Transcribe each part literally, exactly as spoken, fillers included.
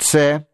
С.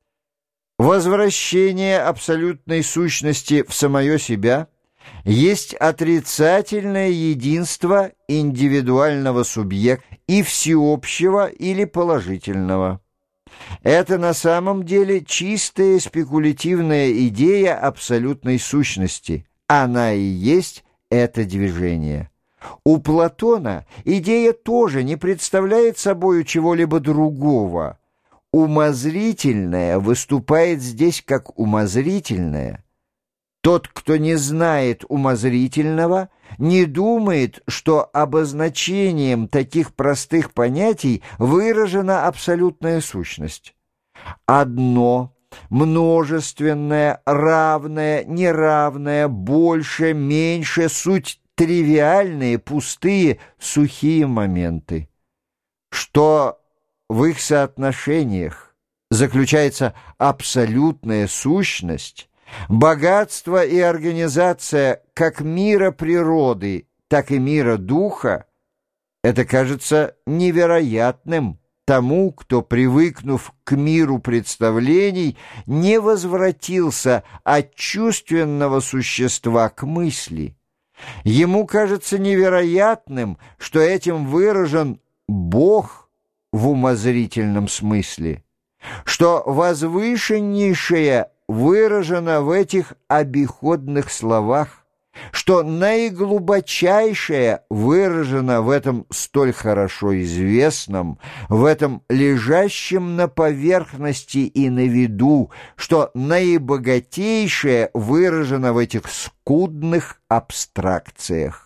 Возвращение абсолютной сущности в самое себя есть отрицательное единство индивидуального субъекта и всеобщего или положительного. Это на самом деле чистая спекулятивная идея абсолютной сущности. Она и есть это движение. У Платона идея тоже не представляет собою чего-либо другого. Умозрительное выступает здесь как умозрительное. Тот, кто не знает умозрительного, не думает, что обозначением таких простых понятий выражена абсолютная сущность. Одно, множественное, равное, неравное, больше, меньше — суть тривиальные, пустые, сухие моменты. Что в их соотношениях заключается абсолютная сущность, богатство и организация как мира природы, так и мира духа, это кажется невероятным тому, кто, привыкнув к миру представлений, не возвратился от чувственного существа к мысли. Ему кажется невероятным, что этим выражен Бог в умозрительном смысле, что возвышеннейшее выражено в этих обиходных словах, что наиглубочайшее выражено в этом столь хорошо известном, в этом лежащем на поверхности и на виду, что наибогатейшее выражено в этих скудных абстракциях.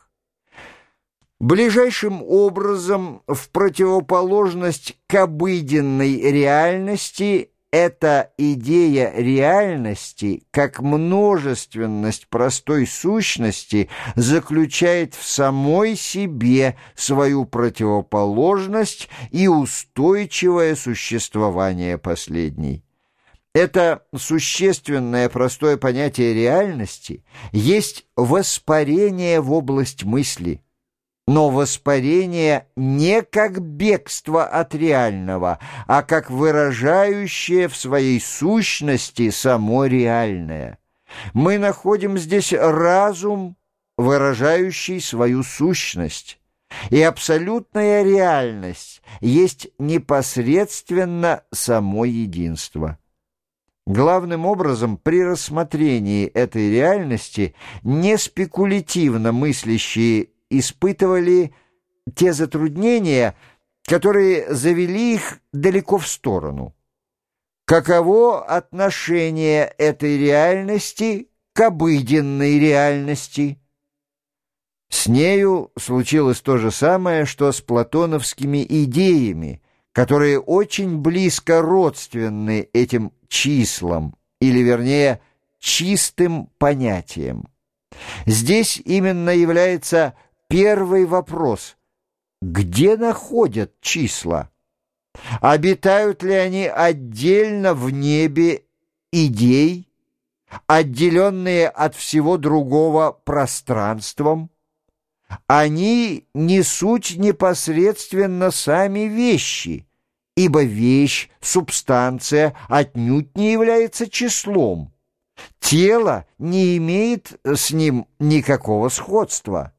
Ближайшим образом, в противоположность к обыденной реальности, эта идея реальности, как множественность простой сущности, заключает в самой себе свою противоположность и устойчивое существование последней. Это существенное простое понятие реальности есть воспарение в область мысли, но воспарение не как бегство от реального, а как выражающее в своей сущности само реальное. Мы находим здесь разум, выражающий свою сущность, и абсолютная реальность есть непосредственно само единство. Главным образом, при рассмотрении этой реальности не спекулятивно мыслящие испытывали те затруднения, которые завели их далеко в сторону. Каково отношение этой реальности к обыденной реальности? С нею случилось то же самое, что с платоновскими идеями, которые очень близко родственны этим числам, или, вернее, чистым понятиям. Здесь именно является первый вопрос: где находят числа? Обитают ли они отдельно в небе идей, отделенные от всего другого пространством? Они не суть непосредственно сами вещи, ибо вещь, субстанция, отнюдь не является числом. Тело не имеет с ним никакого сходства.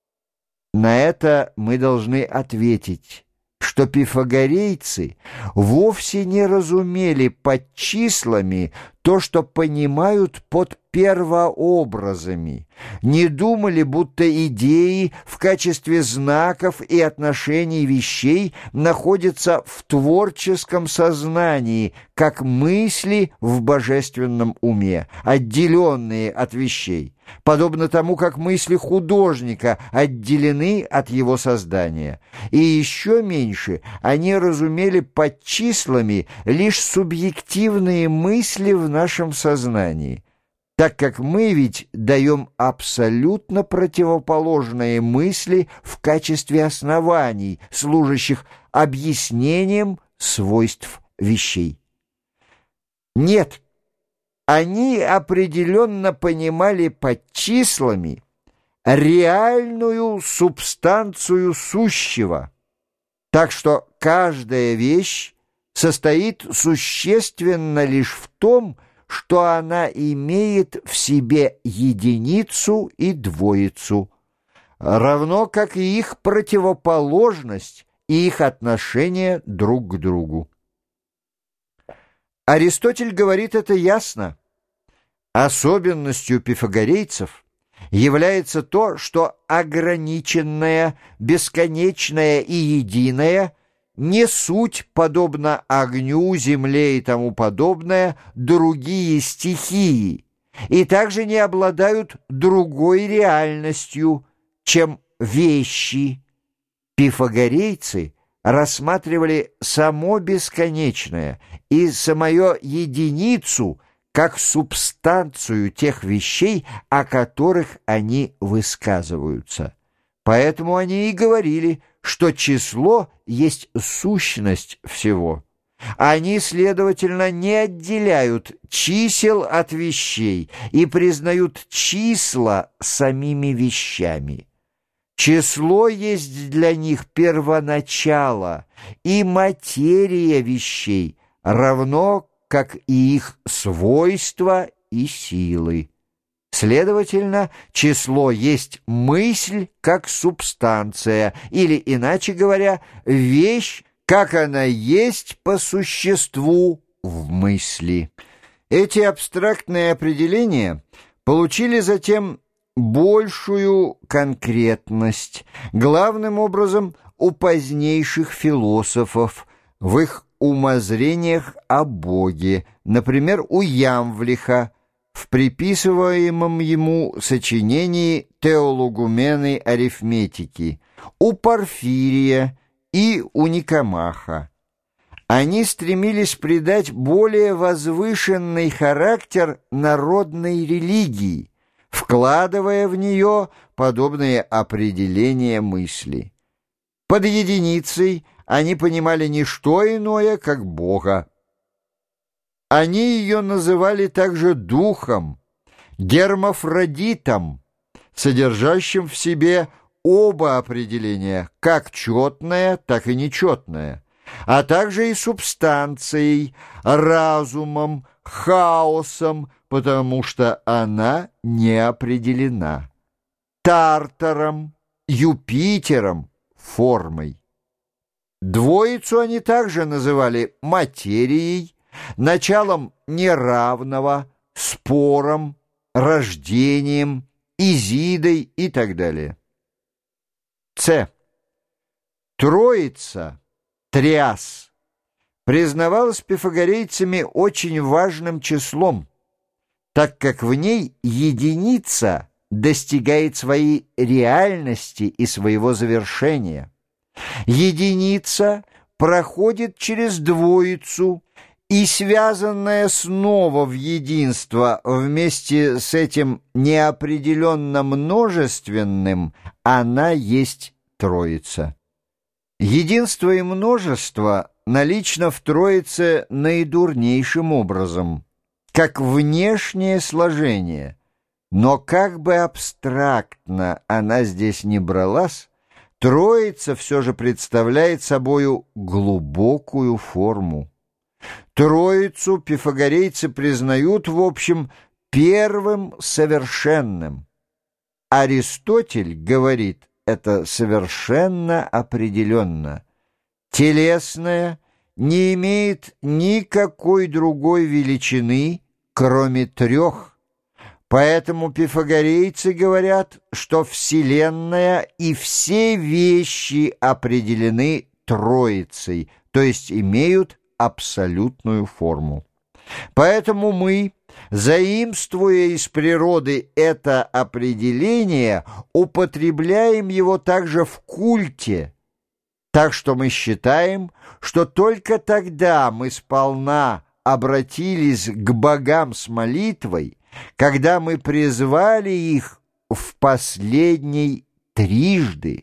На это мы должны ответить, что пифагорейцы вовсе не разумели под числами то, что понимают под первообразами, не думали, будто идеи в качестве знаков и отношений вещей находятся в творческом сознании, как мысли в божественном уме, отделенные от вещей, подобно тому, как мысли художника отделены от его создания. И еще меньше они разумели под числами лишь субъективные мысли в нашем сознании, так как мы ведь даем абсолютно противоположные мысли в качестве оснований, служащих объяснением свойств вещей. Нет, они определенно понимали под числами реальную субстанцию сущего, так что каждая вещь состоит существенно лишь в том, что она имеет в себе единицу и двоицу, равно как и их противоположность и их отношение друг к другу. Аристотель говорит это ясно. Особенностью пифагорейцев является то, что ограниченное, бесконечное и единое не суть, подобно огню, земле и тому подобное, другие стихии, и также не обладают другой реальностью, чем вещи. Пифагорейцы рассматривали само бесконечное и самое единицу как субстанцию тех вещей, о которых они высказываются. Поэтому они и говорили, что число есть сущность всего. Они, следовательно, не отделяют чисел от вещей и признают числа самими вещами. Число есть для них первоначало и материя вещей, равно как и их свойства и силы. Следовательно, число есть мысль как субстанция, или, иначе говоря, вещь, как она есть по существу в мысли. Эти абстрактные определения получили затем большую конкретность, главным образом у позднейших философов, в их умозрениях о Боге, например, у Ямвлиха, в приписываемом ему сочинении «Теологумены арифметики», у Порфирия и у Никомаха. Они стремились придать более возвышенный характер народной религии, вкладывая в нее подобные определения мысли. Под единицей они понимали не что иное, как Бога. Они ее называли также духом, гермафродитом, содержащим в себе оба определения, как четное, так и нечетное, а также и субстанцией, разумом, хаосом, потому что она не определена, Тартаром, Юпитером, формой. Двоицу они также называли материей, началом неравного, спором, рождением, Изидой и так далее. С. Троица, триас, признавалась пифагорейцами очень важным числом, так как в ней единица достигает своей реальности и своего завершения. Единица проходит через двоицу, и связанная снова в единство вместе с этим неопределенно множественным, она есть троица. Единство и множество налично в троице наидурнейшим образом, как внешнее сложение, но как бы абстрактно она здесь не бралась, троица все же представляет собою глубокую форму. Троицу пифагорейцы признают, в общем, первым совершенным. Аристотель говорит это совершенно определенно. Телесное не имеет никакой другой величины, кроме трех. Поэтому пифагорейцы говорят, что Вселенная и все вещи определены Троицей, то есть имеют абсолютную форму. Поэтому мы, заимствуя из природы это определение, употребляем его также в культе, так что мы считаем, что только тогда мы сполна обратились к богам с молитвой, когда мы призвали их в последней трижды.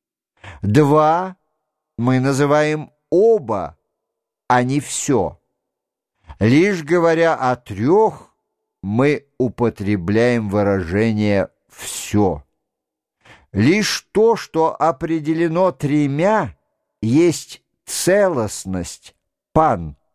Два мы называем оба, а не все. Лишь говоря о трех, мы употребляем выражение «все». Лишь то, что определено тремя, есть целостность, пан